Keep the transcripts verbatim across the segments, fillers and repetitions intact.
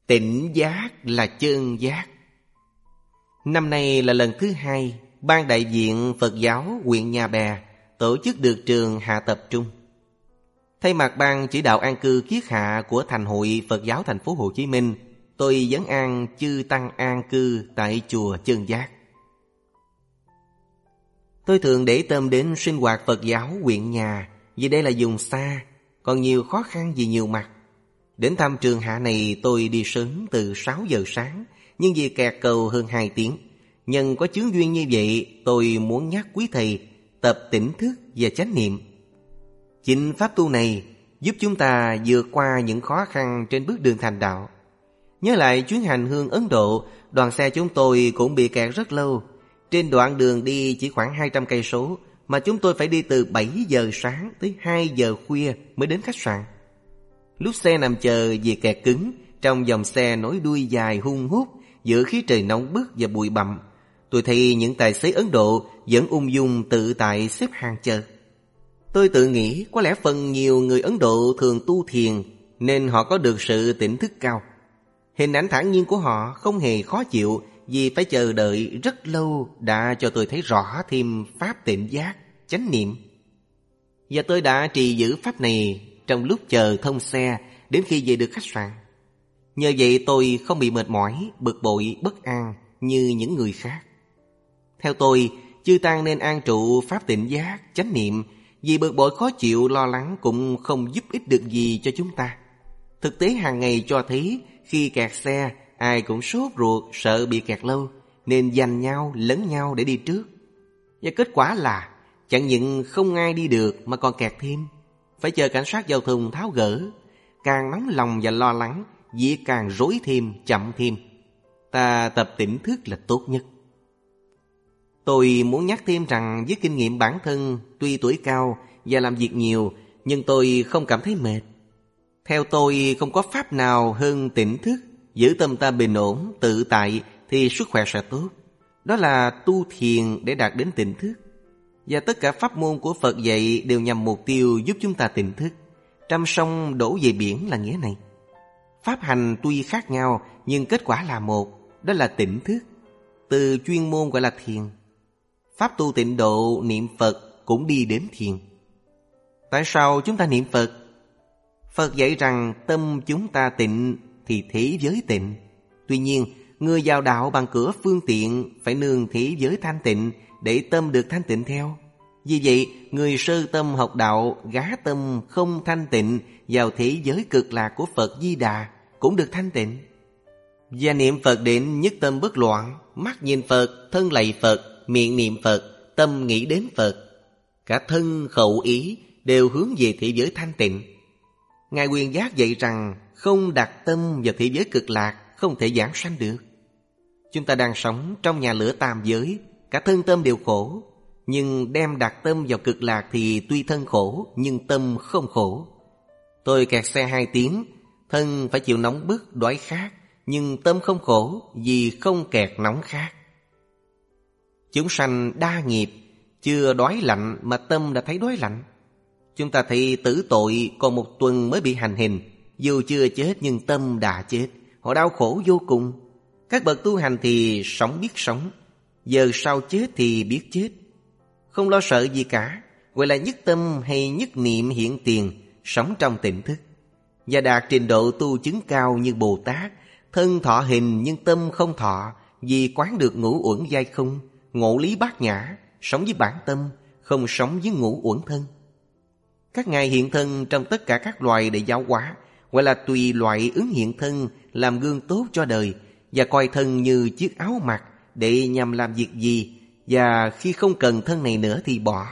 Tỉnh giác là chân giác. Năm nay là lần thứ hai Ban đại diện Phật giáo huyện Nhà Bè tổ chức được trường hạ tập trung. Thay mặt ban chỉ đạo an cư kiết hạ của Thành hội Phật giáo thành phố Hồ Chí Minh, tôi vấn an chư tăng an cư tại chùa Chân Giác. Tôi thường để tâm đến sinh hoạt Phật giáo huyện nhà, vì đây là vùng xa, còn nhiều khó khăn vì nhiều mặt. Đến thăm trường hạ này tôi đi sớm từ sáu giờ sáng, nhưng vì kẹt cầu hơn hai tiếng. Nhân có chướng duyên như vậy, tôi muốn nhắc quý thầy tập tỉnh thức và chánh niệm. Chính pháp tu này giúp chúng ta vượt qua những khó khăn trên bước đường thành đạo. Nhớ lại chuyến hành hương Ấn Độ, đoàn xe chúng tôi cũng bị kẹt rất lâu. Trên đoạn đường đi chỉ khoảng hai trăm cây số, mà chúng tôi phải đi từ bảy giờ sáng tới hai giờ khuya mới đến khách sạn. Lúc xe nằm chờ vì kẹt cứng, trong dòng xe nối đuôi dài hun hút giữa khí trời nóng bức và bụi bặm, tôi thấy những tài xế Ấn Độ vẫn ung dung tự tại xếp hàng chờ. Tôi tự nghĩ có lẽ phần nhiều người Ấn Độ thường tu thiền nên họ có được sự tỉnh thức cao. Hình ảnh thản nhiên của họ không hề khó chịu vì phải chờ đợi rất lâu đã cho tôi thấy rõ thêm pháp tỉnh giác, chánh niệm. Và tôi đã trì giữ pháp này trong lúc chờ thông xe đến khi về được khách sạn. Nhờ vậy tôi không bị mệt mỏi, bực bội, bất an như những người khác. Theo tôi, chư tăng nên an trụ pháp tỉnh giác, chánh niệm, vì bực bội khó chịu, lo lắng cũng không giúp ích được gì cho chúng ta. Thực tế hàng ngày cho thấy khi kẹt xe, ai cũng sốt ruột, sợ bị kẹt lâu, nên giành nhau, lấn nhau để đi trước. Và kết quả là chẳng những không ai đi được mà còn kẹt thêm. Phải chờ cảnh sát giao thông tháo gỡ. Càng nóng lòng và lo lắng, việc càng rối thêm, chậm thêm. Ta tập tỉnh thức là tốt nhất. Tôi muốn nhắc thêm rằng với kinh nghiệm bản thân, tuy tuổi cao và làm việc nhiều, nhưng tôi không cảm thấy mệt. Theo tôi không có pháp nào hơn tỉnh thức, giữ tâm ta bình ổn, tự tại thì sức khỏe sẽ tốt. Đó là tu thiền để đạt đến tỉnh thức. Và tất cả pháp môn của Phật dạy đều nhằm mục tiêu giúp chúng ta tỉnh thức. Trăm sông đổ về biển là nghĩa này. Pháp hành tuy khác nhau nhưng kết quả là một, đó là tỉnh thức. Từ chuyên môn gọi là thiền. Pháp tu tịnh độ niệm Phật cũng đi đến thiền. Tại sao chúng ta niệm Phật? Phật dạy rằng tâm chúng ta tịnh thì thế giới tịnh. Tuy nhiên, người vào đạo bằng cửa phương tiện phải nương thế giới thanh tịnh để tâm được thanh tịnh theo. Vì vậy, người sơ tâm học đạo gá tâm không thanh tịnh vào thế giới cực lạc của Phật Di Đà cũng được thanh tịnh. Và niệm Phật đến nhất tâm bất loạn, mắt nhìn Phật, thân lạy Phật, miệng niệm Phật, tâm nghĩ đến Phật. Cả thân khẩu ý đều hướng về thế giới thanh tịnh. Ngài Quyền Giác dạy rằng không đặt tâm vào thế giới cực lạc không thể giảng sanh được. Chúng ta đang sống trong nhà lửa tam giới, cả thân tâm đều khổ. Nhưng đem đặt tâm vào cực lạc thì tuy thân khổ nhưng tâm không khổ. Tôi kẹt xe hai tiếng, thân phải chịu nóng bức, đói khát, nhưng tâm không khổ vì không kẹt nóng khát. Chúng sanh đa nghiệp, chưa đói lạnh mà tâm đã thấy đói lạnh. Chúng ta thấy tử tội còn một tuần mới bị hành hình, dù chưa chết nhưng tâm đã chết, họ đau khổ vô cùng. Các bậc tu hành thì sống biết sống, giờ sau chết thì biết chết. Không lo sợ gì cả, gọi là nhất tâm hay nhất niệm hiện tiền, sống trong tỉnh thức. Và đạt trình độ tu chứng cao như Bồ Tát, thân thọ hình nhưng tâm không thọ, vì quán được ngũ uẩn giai không, ngộ lý bát nhã, sống với bản tâm, không sống với ngũ uẩn thân. Các ngài hiện thân trong tất cả các loài để giáo hóa, gọi là tùy loại ứng hiện thân, làm gương tốt cho đời, và coi thân như chiếc áo mặc để nhằm làm việc gì, và khi không cần thân này nữa thì bỏ.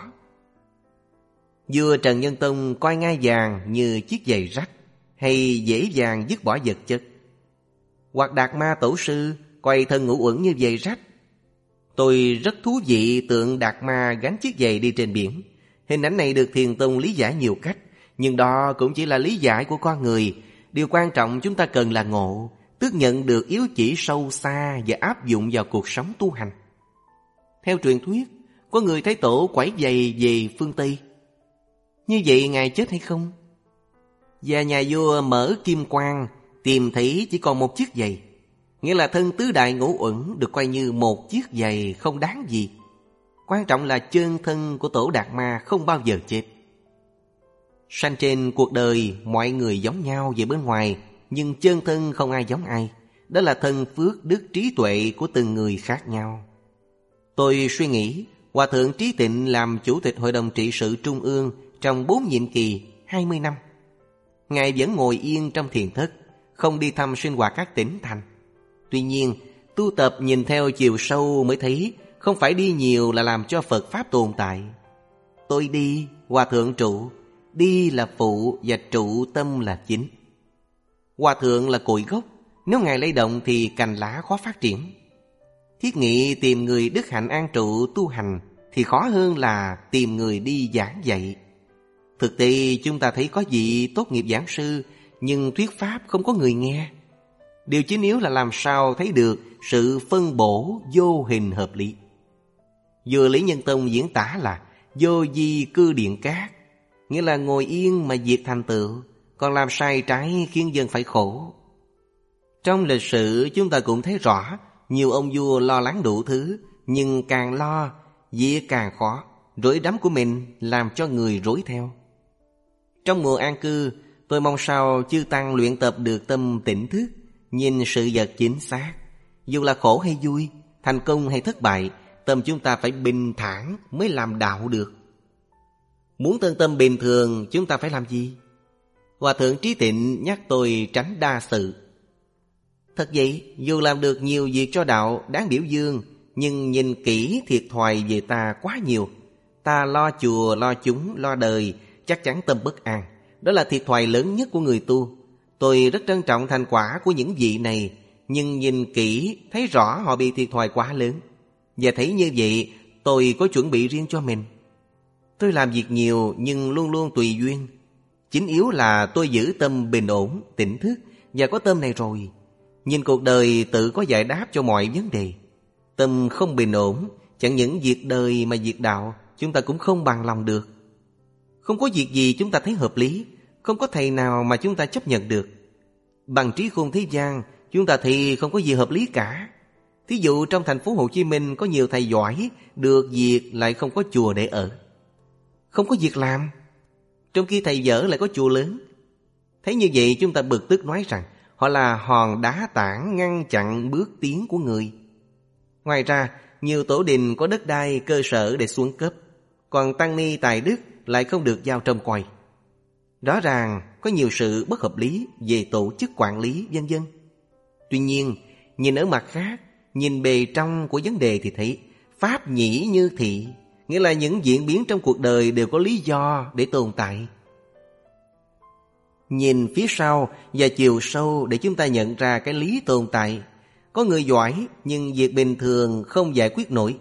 Vua Trần Nhân Tông coi ngai vàng như chiếc giày rách, hay dễ dàng dứt bỏ vật chất. Hoặc Đạt Ma Tổ Sư coi thân ngũ uẩn như giày rách. Tôi rất thú vị tượng Đạt Ma gánh chiếc giày đi trên biển. Hình ảnh này được Thiền Tông lý giải nhiều cách, nhưng đó cũng chỉ là lý giải của con người. Điều quan trọng chúng ta cần là ngộ, tức nhận được yếu chỉ sâu xa và áp dụng vào cuộc sống tu hành. Theo truyền thuyết, có người thấy Tổ quẩy giày về phương Tây. Như vậy Ngài chết hay không? Và nhà vua Mở Kim Quang tìm thấy chỉ còn một chiếc giày. Nghĩa là thân tứ đại ngũ uẩn được coi như một chiếc giày không đáng gì. Quan trọng là chân thân của Tổ Đạt Ma không bao giờ chết. Sanh trên cuộc đời mọi người giống nhau về bên ngoài, nhưng chân thân không ai giống ai. Đó là thân phước đức trí tuệ của từng người khác nhau. Tôi suy nghĩ, Hòa thượng Trí Tịnh làm Chủ tịch Hội đồng trị sự Trung ương trong bốn nhiệm kỳ hai mươi năm. Ngài vẫn ngồi yên trong thiền thất, không đi thăm sinh hoạt các tỉnh thành. Tuy nhiên, tu tập nhìn theo chiều sâu mới thấy không phải đi nhiều là làm cho Phật Pháp tồn tại. Tôi đi, Hòa thượng trụ. Đi là phụ và trụ tâm là chính. Hòa thượng là cội gốc, nếu Ngài lay động thì cành lá khó phát triển. Thiết nghĩ tìm người đức hạnh an trụ tu hành thì khó hơn là tìm người đi giảng dạy. Thực tế chúng ta thấy có vị tốt nghiệp giảng sư, nhưng thuyết pháp không có người nghe. Điều chính yếu là làm sao thấy được sự phân bổ vô hình hợp lý. Vừa Lý Nhân Tông diễn tả là vô di cư điện cát, nghĩa là ngồi yên mà việc thành tựu, còn làm sai trái khiến dân phải khổ. Trong lịch sử chúng ta cũng thấy rõ, nhiều ông vua lo lắng đủ thứ, nhưng càng lo, việc càng khó, rối đắm của mình làm cho người rối theo. Trong mùa an cư, tôi mong sao chư tăng luyện tập được tâm tỉnh thức, nhìn sự vật chính xác. Dù là khổ hay vui, thành công hay thất bại, tâm chúng ta phải bình thản mới làm đạo được. Muốn thân tâm bình thường, chúng ta phải làm gì? Hòa thượng Trí Tịnh nhắc tôi tránh đa sự. Thật vậy, dù làm được nhiều việc cho đạo đáng biểu dương, nhưng nhìn kỹ thiệt thòi về ta quá nhiều. Ta lo chùa, lo chúng, lo đời, chắc chắn tâm bất an. Đó là thiệt thòi lớn nhất của người tu. Tôi rất trân trọng thành quả của những vị này, nhưng nhìn kỹ thấy rõ họ bị thiệt thòi quá lớn. Và thấy như vậy, tôi có chuẩn bị riêng cho mình. Tôi làm việc nhiều nhưng luôn luôn tùy duyên. Chính yếu là tôi giữ tâm bình ổn, tỉnh thức, và có tâm này rồi, nhìn cuộc đời tự có giải đáp cho mọi vấn đề. Tâm không bình ổn, chẳng những việc đời mà việc đạo chúng ta cũng không bằng lòng được. Không có việc gì chúng ta thấy hợp lý, không có thầy nào mà chúng ta chấp nhận được. Bằng trí khôn thế gian, chúng ta thì không có gì hợp lý cả. Thí dụ trong thành phố Hồ Chí Minh có nhiều thầy giỏi, được việc lại không có chùa để ở, không có việc làm. Trong khi thầy dở lại có chùa lớn. Thấy như vậy chúng ta bực tức nói rằng họ là hòn đá tảng ngăn chặn bước tiến của người. Ngoài ra, nhiều tổ đình có đất đai cơ sở để xuống cấp, còn tăng ni tài đức lại không được giao trông coi. Rõ ràng có nhiều sự bất hợp lý về tổ chức quản lý vân vân. Tuy nhiên, nhìn ở mặt khác, nhìn bề trong của vấn đề thì thấy pháp nhĩ như thị, nghĩa là những diễn biến trong cuộc đời đều có lý do để tồn tại. Nhìn phía sau và chiều sâu để chúng ta nhận ra cái lý tồn tại. Có người giỏi nhưng việc bình thường không giải quyết nổi.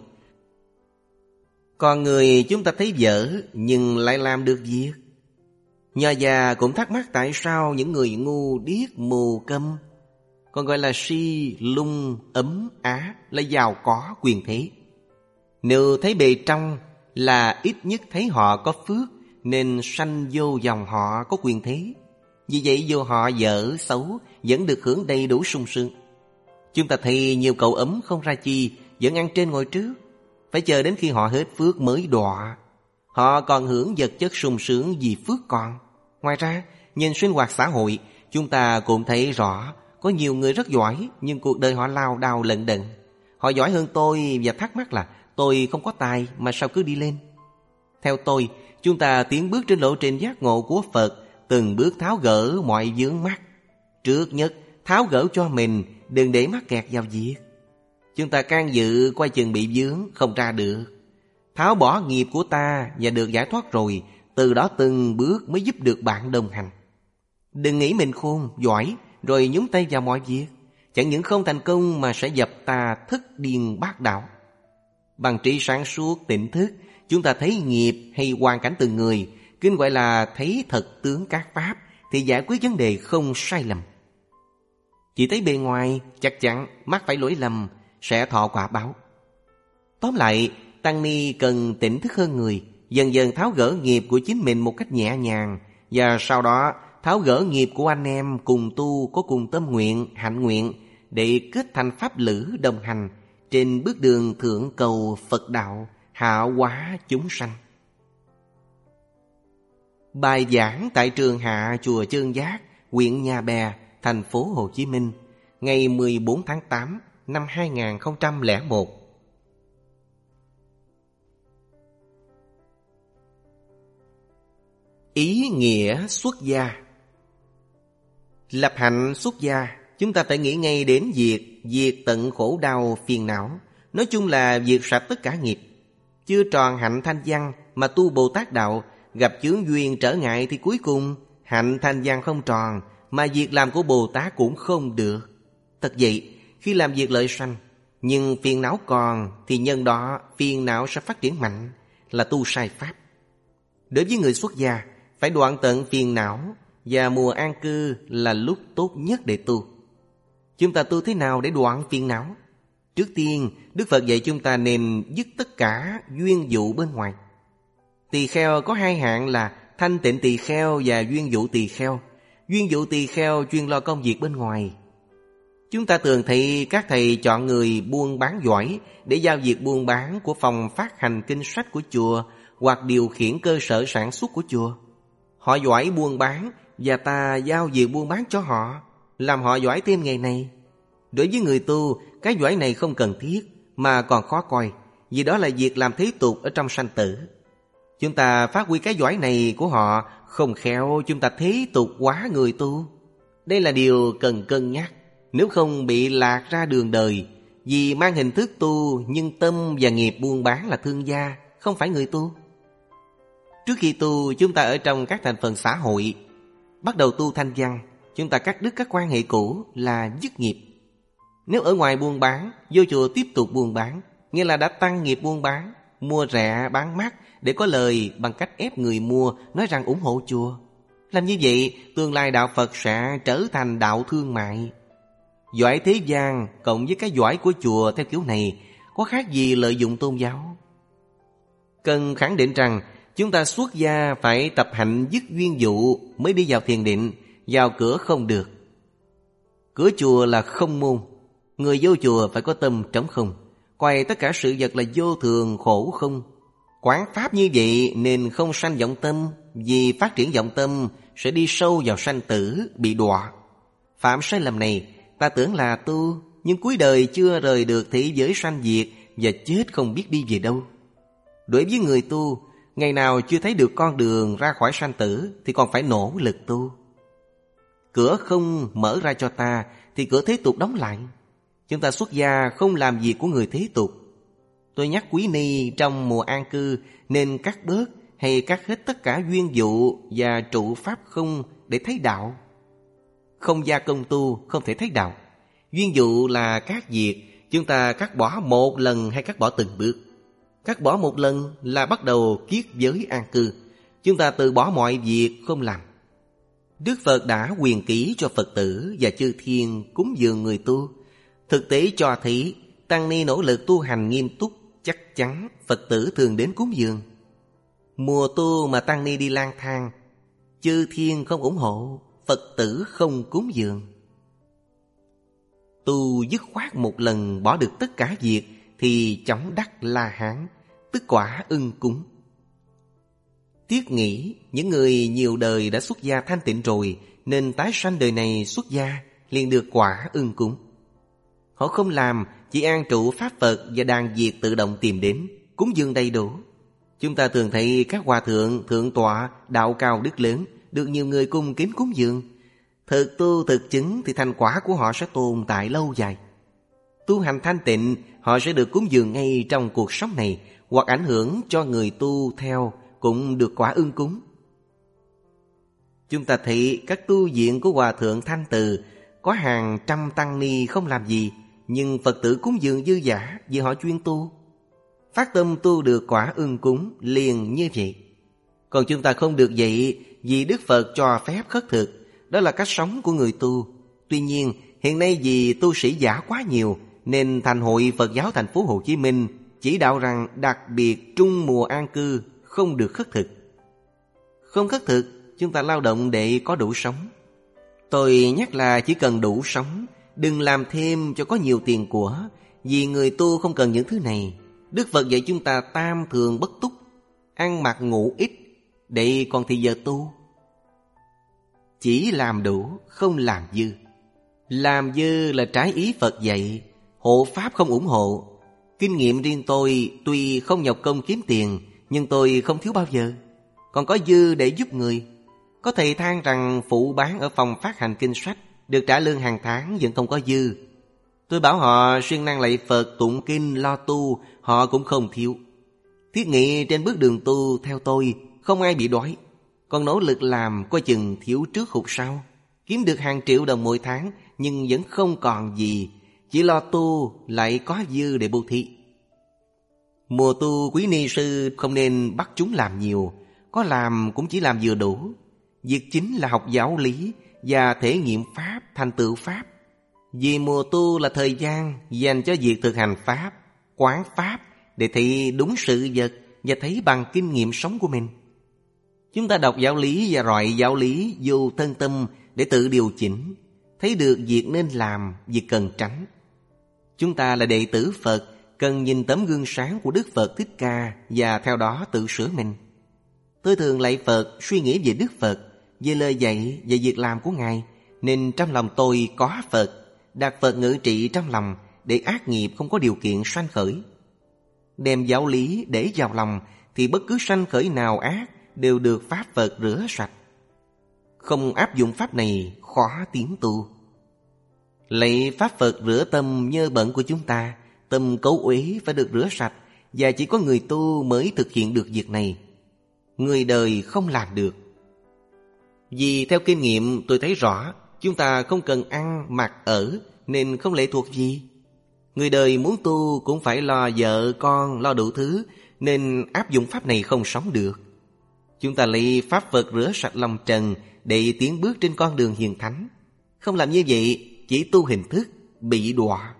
Còn người chúng ta thấy dở nhưng lại làm được việc. Nho già cũng thắc mắc tại sao những người ngu điếc mù câm, còn gọi là si, lung, ấm, á, là giàu có quyền thế. Nếu thấy bề trong là ít nhất thấy họ có phước, nên sanh vô dòng họ có quyền thế. Vì vậy dù họ dở xấu vẫn được hưởng đầy đủ sung sướng. Chúng ta thấy nhiều cậu ấm không ra chi vẫn ăn trên ngồi trước, phải chờ đến khi họ hết phước mới đọa. Họ còn hưởng vật chất sung sướng vì phước còn. Ngoài ra, nhìn sinh hoạt xã hội, chúng ta cũng thấy rõ có nhiều người rất giỏi nhưng cuộc đời họ lao đao lận đận. Họ giỏi hơn tôi và thắc mắc là tôi không có tài mà sao cứ đi lên. Theo tôi, chúng ta tiến bước trên lộ trình giác ngộ của Phật, từng bước tháo gỡ mọi vướng mắc. Trước nhất, tháo gỡ cho mình, đừng để mắc kẹt vào việc. Chúng ta can dự coi chừng bị vướng, không ra được. Tháo bỏ nghiệp của ta và được giải thoát rồi, từ đó từng bước mới giúp được bạn đồng hành. Đừng nghĩ mình khôn, giỏi, rồi nhúng tay vào mọi việc. Chẳng những không thành công mà sẽ dập ta thất điên bát đạo. Bằng trí sáng suốt, tỉnh thức, chúng ta thấy nghiệp hay hoàn cảnh từng người, kinh gọi là thấy thật tướng các pháp, thì giải quyết vấn đề không sai lầm. Chỉ thấy bề ngoài, chắc chắn mắc phải lỗi lầm, sẽ thọ quả báo. Tóm lại, tăng ni cần tỉnh thức hơn người, dần dần tháo gỡ nghiệp của chính mình một cách nhẹ nhàng, và sau đó tháo gỡ nghiệp của anh em cùng tu có cùng tâm nguyện, hạnh nguyện để kết thành pháp lữ đồng hành trên bước đường thượng cầu Phật đạo, hạ hóa chúng sanh. Bài giảng tại trường Hạ chùa Chơn Giác, huyện Nhà Bè, thành phố Hồ Chí Minh, ngày mười bốn tháng tám năm hai nghìn không trăm lẻ một. Ý nghĩa xuất gia. Lập hạnh xuất gia, chúng ta phải nghĩ ngay đến việc diệt tận khổ đau phiền não, nói chung là diệt sạch tất cả nghiệp. Chưa tròn hạnh thanh văn mà tu Bồ Tát đạo, gặp chướng duyên trở ngại thì cuối cùng hạnh thanh văn không tròn, mà việc làm của Bồ Tát cũng không được. Thật vậy, khi làm việc lợi sanh, nhưng phiền não còn thì nhân đó phiền não sẽ phát triển mạnh, là tu sai pháp. Đối với người xuất gia, phải đoạn tận phiền não, và mùa an cư là lúc tốt nhất để tu. Chúng ta tu thế nào để đoạn phiền não? Trước tiên, Đức Phật dạy chúng ta nên dứt tất cả duyên dụ bên ngoài. Tỳ kheo có hai hạng là thanh tịnh tỳ kheo và duyên dụ tỳ kheo. Duyên dụ tỳ kheo chuyên lo công việc bên ngoài. Chúng ta thường thấy các thầy chọn người buôn bán giỏi để giao việc buôn bán của phòng phát hành kinh sách của chùa hoặc điều khiển cơ sở sản xuất của chùa. Họ giỏi buôn bán và ta giao việc buôn bán cho họ, làm họ giỏi thêm nghề này. Đối với người tu, cái giỏi này không cần thiết mà còn khó coi, vì đó là việc làm thế tục ở trong sanh tử. Chúng ta phát huy cái giỏi này của họ, không khéo chúng ta thế tục quá người tu. Đây là điều cần cân nhắc, nếu không bị lạc ra đường đời. Vì mang hình thức tu nhưng tâm và nghiệp buôn bán là thương gia, không phải người tu. Trước khi tu, chúng ta ở trong các thành phần xã hội. Bắt đầu tu thanh văn, chúng ta cắt đứt các quan hệ cũ là dứt nghiệp. Nếu ở ngoài buôn bán, vô chùa tiếp tục buôn bán, nghĩa là đã tăng nghiệp buôn bán, mua rẻ bán mắc để có lời bằng cách ép người mua nói rằng ủng hộ chùa. Làm như vậy, tương lai đạo Phật sẽ trở thành đạo thương mại. Giỏi thế gian cộng với cái giỏi của chùa theo kiểu này có khác gì lợi dụng tôn giáo. Cần khẳng định rằng chúng ta xuất gia phải tập hạnh dứt duyên dụ mới đi vào thiền định, vào cửa không được. Cửa chùa là không môn, người vô chùa phải có tâm trống không, coi tất cả sự vật là vô thường khổ không. Quán pháp như vậy nên không sanh vọng tâm, vì phát triển vọng tâm sẽ đi sâu vào sanh tử, bị đọa. Phạm sai lầm này, ta tưởng là tu, nhưng cuối đời chưa rời được thế giới sanh diệt và chết không biết đi về đâu. Đối với người tu, ngày nào chưa thấy được con đường ra khỏi sanh tử thì còn phải nỗ lực tu. Cửa không mở ra cho ta thì cửa thế tục đóng lại. Chúng ta xuất gia không làm việc của người thế tục. Tôi nhắc quý ni trong mùa an cư nên cắt bớt hay cắt hết tất cả duyên dụ và trụ pháp không để thấy đạo. Không gia công tu không thể thấy đạo. Duyên dụ là các việc chúng ta cắt bỏ một lần hay cắt bỏ từng bước. Cắt bỏ một lần là bắt đầu kiết giới an cư. Chúng ta từ bỏ mọi việc không làm. Đức Phật đã quyền ký cho Phật tử và chư thiên cúng dường người tu. Thực tế cho thấy tăng ni nỗ lực tu hành nghiêm túc, chắc chắn Phật tử thường đến cúng dường. Mùa tu mà tăng ni đi lang thang, chư thiên không ủng hộ, Phật tử không cúng dường. Tu dứt khoát một lần bỏ được tất cả việc thì chóng đắc La Hán, tức quả ưng cúng. Tiếc nghĩ những người nhiều đời đã xuất gia thanh tịnh rồi nên tái sanh đời này xuất gia liền được quả ưng cúng. Họ không làm, chỉ an trụ pháp Phật và đàn diệt tự động tìm đến, cúng dường đầy đủ. Chúng ta thường thấy các hòa thượng, thượng tọa, đạo cao đức lớn được nhiều người cung kính cúng dường. Thực tu thực chứng thì thành quả của họ sẽ tồn tại lâu dài. Tu hành thanh tịnh, họ sẽ được cúng dường ngay trong cuộc sống này, hoặc ảnh hưởng cho người tu theo cũng được quả ưng cúng. Chúng ta thấy các tu viện của hòa thượng Thanh Từ có hàng trăm tăng ni không làm gì, nhưng Phật tử cúng dường dư dả vì họ chuyên tu. Phát tâm tu được quả ưng cúng liền như vậy. Còn chúng ta không được vậy vì Đức Phật cho phép khất thực, đó là cách sống của người tu. Tuy nhiên, hiện nay vì tu sĩ giả quá nhiều nên Thành hội Phật giáo thành phố Hồ Chí Minh chỉ đạo rằng đặc biệt trung mùa an cư không được khất thực. Không khất thực chúng ta lao động để có đủ sống. Tôi nhắc là chỉ cần đủ sống, đừng làm thêm cho có nhiều tiền của, vì người tu không cần những thứ này. Đức Phật dạy chúng ta tam thường bất túc, ăn mặc ngủ ít, để còn thì giờ tu. Chỉ làm đủ, không làm dư. Làm dư là trái ý Phật dạy, hộ Pháp không ủng hộ. Kinh nghiệm riêng tôi tuy không nhọc công kiếm tiền, nhưng tôi không thiếu bao giờ. Còn có dư để giúp người. Có thầy than rằng phụ bán ở phòng phát hành kinh sách, được trả lương hàng tháng vẫn không có dư. Tôi bảo họ siêng năng lạy Phật, tụng kinh, lo tu, họ cũng không thiếu. Thiết nghĩ trên bước đường tu theo tôi, không ai bị đói. Còn nỗ lực làm coi chừng thiếu trước hụt sau. Kiếm được hàng triệu đồng mỗi tháng, nhưng vẫn không còn gì. Chỉ lo tu lại có dư để bố thí. Mùa tu quý ni sư không nên bắt chúng làm nhiều, có làm cũng chỉ làm vừa đủ. Việc chính là học giáo lý và thể nghiệm Pháp, thành tựu Pháp. Vì mùa tu là thời gian dành cho việc thực hành Pháp, quán Pháp để thấy đúng sự vật và thấy bằng kinh nghiệm sống của mình. Chúng ta đọc giáo lý và rọi giáo lý vô thân tâm để tự điều chỉnh, thấy được việc nên làm, việc cần tránh. Chúng ta là đệ tử Phật, cần nhìn tấm gương sáng của Đức Phật Thích Ca và theo đó tự sửa mình. Tôi thường lạy Phật, suy nghĩ về Đức Phật, về lời dạy và việc làm của Ngài, nên trong lòng tôi có Phật, đặt Phật ngự trị trong lòng để ác nghiệp không có điều kiện sanh khởi. Đem giáo lý để vào lòng thì bất cứ sanh khởi nào ác đều được Pháp Phật rửa sạch. Không áp dụng Pháp này khó tiến tu. Lạy Pháp Phật rửa tâm nhơ bẩn của chúng ta, tâm cấu uế phải được rửa sạch, và chỉ có người tu mới thực hiện được việc này. Người đời không làm được. Vì theo kinh nghiệm tôi thấy rõ, chúng ta không cần ăn, mặc, ở, nên không lệ thuộc gì. Người đời muốn tu cũng phải lo vợ, con, lo đủ thứ, nên áp dụng Pháp này không sống được. Chúng ta lấy Pháp Phật rửa sạch lòng trần để tiến bước trên con đường hiền thánh. Không làm như vậy, chỉ tu hình thức, bị đọa.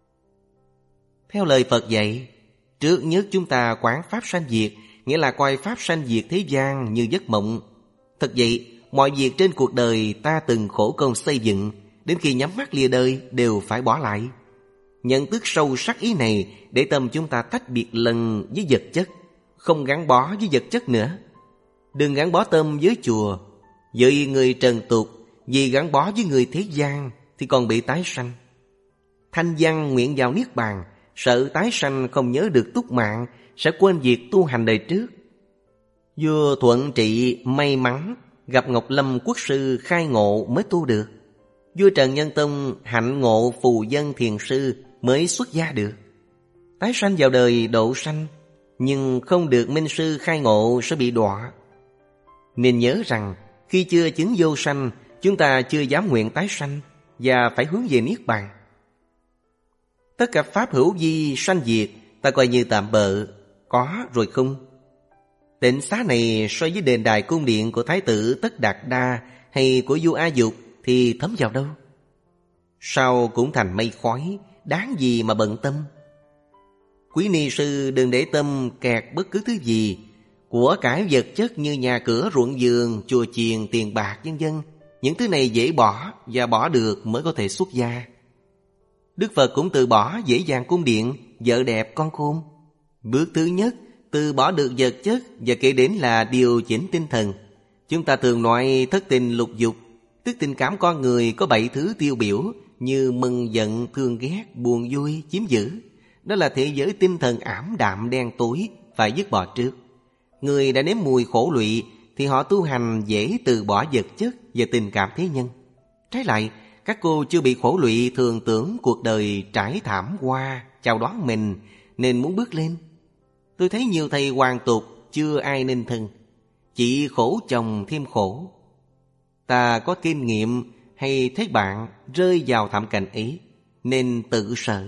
Theo lời Phật dạy, trước nhất chúng ta quán Pháp sanh diệt, nghĩa là coi Pháp sanh diệt thế gian như giấc mộng. Thật vậy, mọi việc trên cuộc đời ta từng khổ công xây dựng, đến khi nhắm mắt lìa đời đều phải bỏ lại. Nhận thức sâu sắc ý này để tâm chúng ta tách biệt lần với vật chất, không gắn bó với vật chất nữa. Đừng gắn bó tâm với chùa, với người trần tục, vì gắn bó với người thế gian thì còn bị tái sanh. Thanh văn nguyện vào niết bàn, sợ tái sanh không nhớ được túc mạng, sẽ quên việc tu hành đời trước. Vua Thuận Trị may mắn gặp Ngọc Lâm Quốc sư khai ngộ mới tu được. Vua Trần Nhân Tông hạnh ngộ phù dân thiền sư mới xuất gia được. Tái sanh vào đời độ sanh, nhưng không được minh sư khai ngộ sẽ bị đọa. Nên nhớ rằng khi chưa chứng vô sanh, chúng ta chưa dám nguyện tái sanh và phải hướng về niết bàn. Tất cả pháp hữu vi sanh diệt ta coi như tạm bợ, có rồi không. Tịnh xá này so với đền đài cung điện của Thái tử Tất Đạt Đa hay của vua A Dục thì thấm vào đâu. Sau cũng thành mây khói, đáng gì mà bận tâm. Quý ni sư đừng để tâm kẹt bất cứ thứ gì, của cải vật chất như nhà cửa, ruộng vườn, chùa chiền, tiền bạc vân vân. Những thứ này dễ bỏ và bỏ được mới có thể xuất gia. Đức Phật cũng từ bỏ dễ dàng cung điện, vợ đẹp, con khôn. Bước thứ nhất, từ bỏ được vật chất và kể đến là điều chỉnh tinh thần. Chúng ta thường nói thất tình lục dục, tức tình cảm con người có bảy thứ tiêu biểu như mừng giận, thương ghét, buồn vui, chiếm giữ. Đó là thế giới tinh thần ảm đạm đen tối, phải dứt bỏ trước. Người đã nếm mùi khổ lụy thì họ tu hành dễ từ bỏ vật chất và tình cảm thế nhân. Trái lại, các cô chưa bị khổ lụy thường tưởng cuộc đời trải thảm hoa chào đón mình nên muốn bước lên. Tôi thấy nhiều thầy hoàn tục chưa ai nên thân, chỉ khổ chồng thêm khổ. Ta có kinh nghiệm hay thấy bạn rơi vào thảm cảnh ấy nên tự sợ.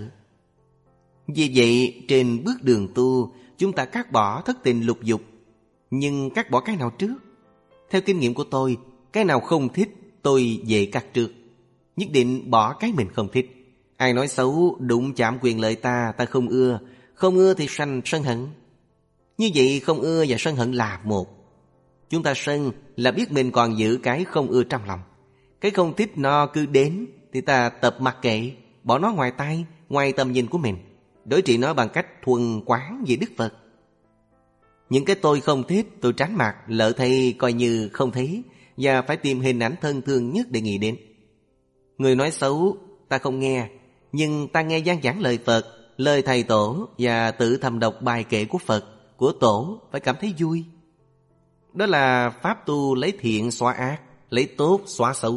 Vì vậy trên bước đường tu chúng ta cắt bỏ thất tình lục dục. Nhưng cắt bỏ cái nào trước? Theo kinh nghiệm của tôi, cái nào không thích tôi dễ cắt trước. Nhất định bỏ cái mình không thích. Ai nói xấu, đụng chạm quyền lợi ta, ta không ưa. Không ưa thì sanh sân hận. Như vậy không ưa và sân hận là một. Chúng ta sân là biết mình còn giữ cái không ưa trong lòng. Cái không thích nó cứ đến thì ta tập mặc kệ, bỏ nó ngoài tay, ngoài tầm nhìn của mình, đối trị nó bằng cách thuần quán về Đức Phật. Những cái tôi không thích, tôi tránh mặt, lỡ thay coi như không thấy, và phải tìm hình ảnh thân thương nhất để nghĩ đến. Người nói xấu ta không nghe, nhưng ta nghe gian giảng lời Phật, lời thầy tổ, và tự thầm đọc bài kệ của Phật, của tổ, phải cảm thấy vui. Đó là pháp tu lấy thiện xóa ác, lấy tốt xóa xấu.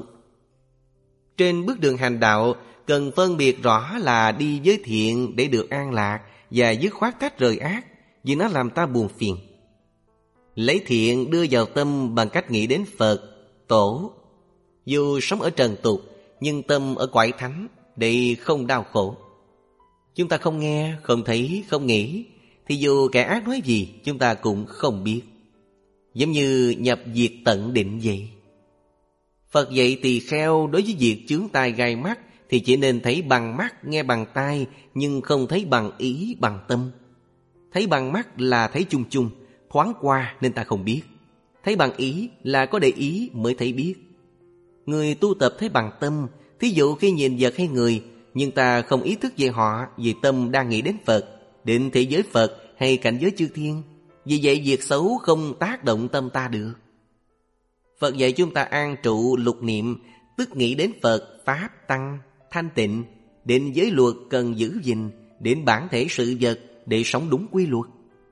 Trên bước đường hành đạo, cần phân biệt rõ là đi với thiện để được an lạc, và dứt khoát tách rời ác, vì nó làm ta buồn phiền. Lấy thiện đưa vào tâm bằng cách nghĩ đến Phật, tổ. Dù sống ở trần tục, nhưng tâm ở cõi thánh, để không đau khổ. Chúng ta không nghe, không thấy, không nghĩ, thì dù kẻ ác nói gì, chúng ta cũng không biết. Giống như nhập diệt tận định vậy. Phật dạy tỳ kheo đối với việc chướng tai gai mắt thì chỉ nên thấy bằng mắt, nghe bằng tai, nhưng không thấy bằng ý, bằng tâm. Thấy bằng mắt là thấy chung chung, thoáng qua nên ta không biết. Thấy bằng ý là có để ý mới thấy biết. Người tu tập thấy bằng tâm, thí dụ khi nhìn vật hay người, nhưng ta không ý thức về họ, vì tâm đang nghĩ đến Phật, đến thế giới Phật hay cảnh giới chư thiên. Vì vậy việc xấu không tác động tâm ta được. Phật dạy chúng ta an trụ lục niệm, tức nghĩ đến Phật, Pháp, Tăng, thanh tịnh, đến giới luật cần giữ gìn, đến bản thể sự vật để sống đúng quy luật.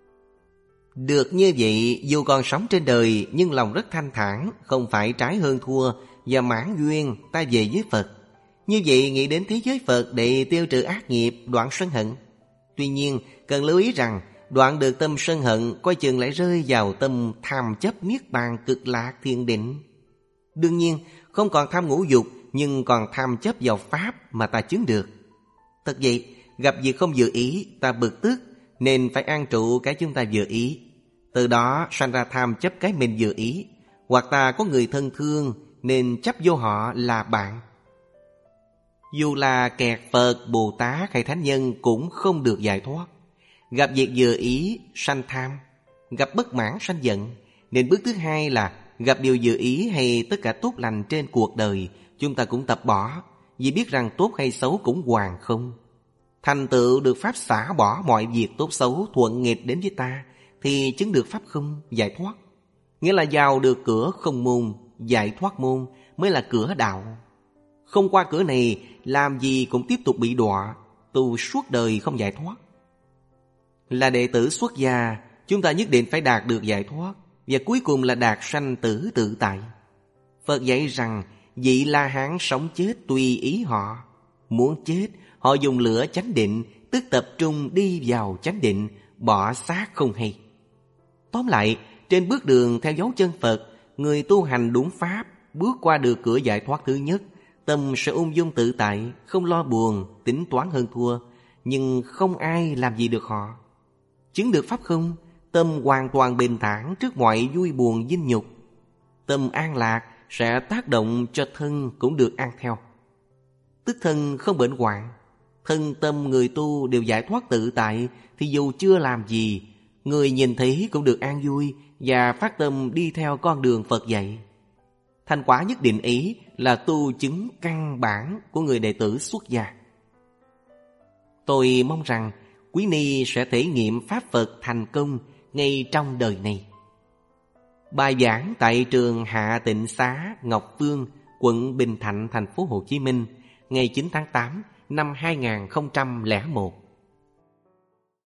Được như vậy, dù còn sống trên đời nhưng lòng rất thanh thản, không phải trái hơn thua, và mãn duyên ta về với Phật. Như vậy nghĩ đến thế giới Phật để tiêu trừ ác nghiệp, đoạn sân hận. Tuy nhiên, cần lưu ý rằng đoạn được tâm sân hận, coi chừng lại rơi vào tâm tham chấp niết bàn cực lạc thiền định. Đương nhiên, không còn tham ngũ dục, nhưng còn tham chấp vào Pháp mà ta chứng được. Thật vậy, gặp việc không vừa ý, ta bực tức, nên phải an trụ cái chúng ta vừa ý. Từ đó sanh ra tham chấp cái mình vừa ý. Hoặc ta có người thân thương, nên chấp vô họ là bạn. Dù là kẹt Phật, Bồ Tát hay Thánh Nhân cũng không được giải thoát. Gặp việc vừa ý, sanh tham. Gặp bất mãn, sanh giận. Nên bước thứ hai là gặp điều vừa ý hay tất cả tốt lành trên cuộc đời, chúng ta cũng tập bỏ, vì biết rằng tốt hay xấu cũng hoàn không. Thành tựu được pháp xả bỏ mọi việc tốt xấu thuận nghịch đến với ta, thì chứng được pháp không, giải thoát. Nghĩa là vào được cửa không môn, giải thoát môn mới là cửa đạo. Không qua cửa này, làm gì cũng tiếp tục bị đọa, tu suốt đời không giải thoát. Là đệ tử xuất gia, chúng ta nhất định phải đạt được giải thoát, và cuối cùng là đạt sanh tử tự tại. Phật dạy rằng vị La Hán sống chết tùy ý họ. Muốn chết, họ dùng lửa chánh định, tức tập trung đi vào chánh định, bỏ xác không hay. Tóm lại, trên bước đường theo dấu chân Phật, người tu hành đúng pháp, bước qua được cửa giải thoát thứ nhất, tâm sẽ ung dung tự tại, không lo buồn, tính toán hơn thua, nhưng không ai làm gì được họ. Chứng được pháp không, tâm hoàn toàn bình thản trước mọi vui buồn dinh nhục. Tâm an lạc sẽ tác động cho thân cũng được an theo. Tức thân không bệnh hoạn, thân tâm người tu đều giải thoát tự tại, thì dù chưa làm gì, người nhìn thấy cũng được an vui và phát tâm đi theo con đường Phật dạy. Thành quả nhất định ấy là tu chứng căn bản của người đệ tử xuất gia. Tôi mong rằng quý ni sẽ thể nghiệm pháp Phật thành công ngay trong đời này. Bài giảng tại trường Hạ Tịnh Xá Ngọc Phương, quận Bình Thạnh, thành phố Hồ Chí Minh, ngày chín tháng tám năm hai nghìn không trăm lẻ một.